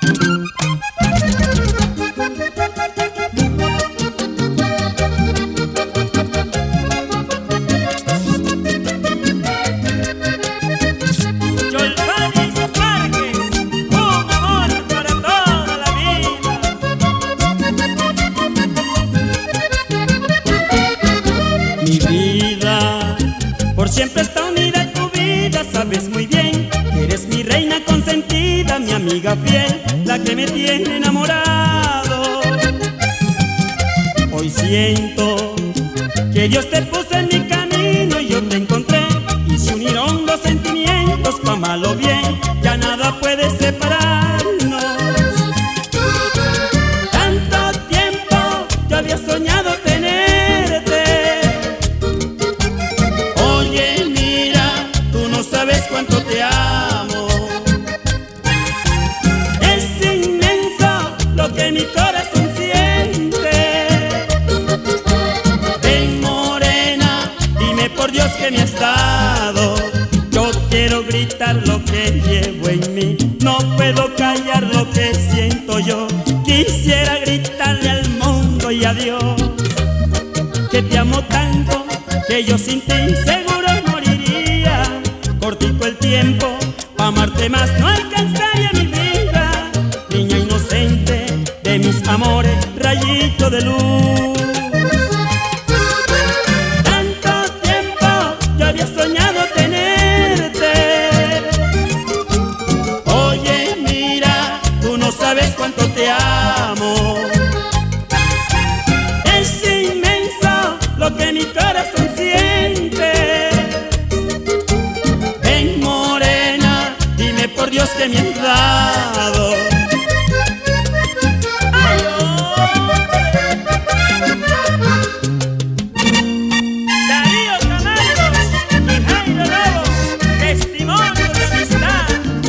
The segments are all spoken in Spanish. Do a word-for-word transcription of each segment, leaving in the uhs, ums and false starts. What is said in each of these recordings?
Por siempre está unida tu vida, sabes muy bien que eres mi reina consentida, mi amiga fiel, la que me tiene enamorado. Hoy siento que Dios te puso en mi camino y yo te encontré, y se unieron dos sentimientos, pa' mal o bien, ya nada puede separarnos. Tanto tiempo yo había soñado tenerte. Oye, mira, tú no sabes cuánto te amo. Es inmenso lo que mi corazón siente. Ven, morena, dime por Dios que me has dado. Yo quiero gritar lo que llevo en mí, no puedo callar lo que siento yo. Quisiera gritarle al mundo y a Dios que te amo tanto, que yo sin ti seguro moriría. Cortico el tiempo, pa' amarte más no alcanzaría mi vida. Niña inocente de mis amores, rayito de luz. Tanto tiempo yo había soñado tenerte. Oye, mira, tú no sabes cuánto te amo. Es inmenso lo que mi corazón siente. Ven, morena, dime por Dios que me has dado. Ay, oh. Darío Camargo y Jairo Lobo, testimonio de amistad.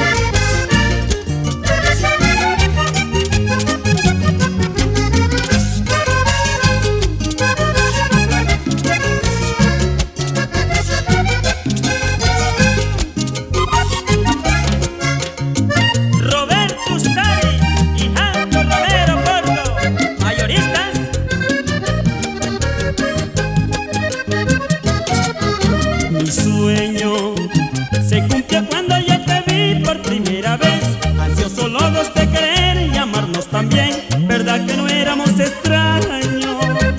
Mi sueño se cumplió cuando yo te vi por primera vez, ansiosos los dos de querer y amarnos también. ¿Verdad que no éramos extraños?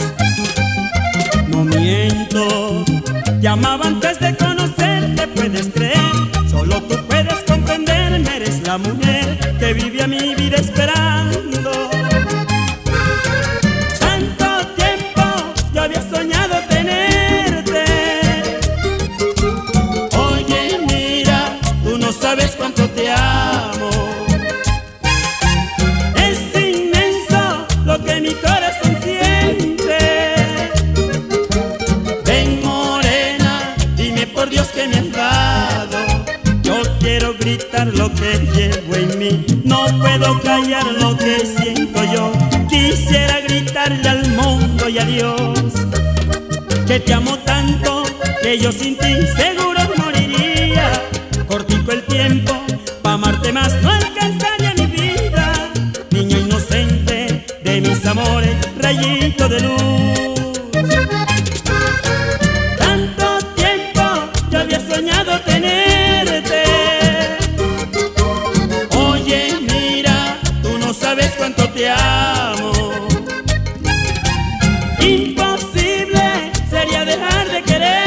No miento, te amaba antes de conocerte, puedes creer. Solo tú puedes comprenderme, eres la mujer que vive a mi vida esperando. Tanto tiempo yo había soñado tenerte. Sabes cuánto te amo. Es inmenso lo que mi corazón siente. Ven, morena, dime por Dios que me has dado. Yo quiero gritar lo que llevo en mí, no puedo callar lo que siento yo. Quisiera gritarle al mundo y a Dios que te amo tanto, que yo sin ti seguro moriría. Cortico el tiempo, pa' amarte más no alcanzaría mi vida. Niña inocente de mis amores, rayito de luz. Tanto tiempo yo había soñado tenerte. Oye, mira, tú no sabes cuánto te amo. Imposible sería dejar de querer.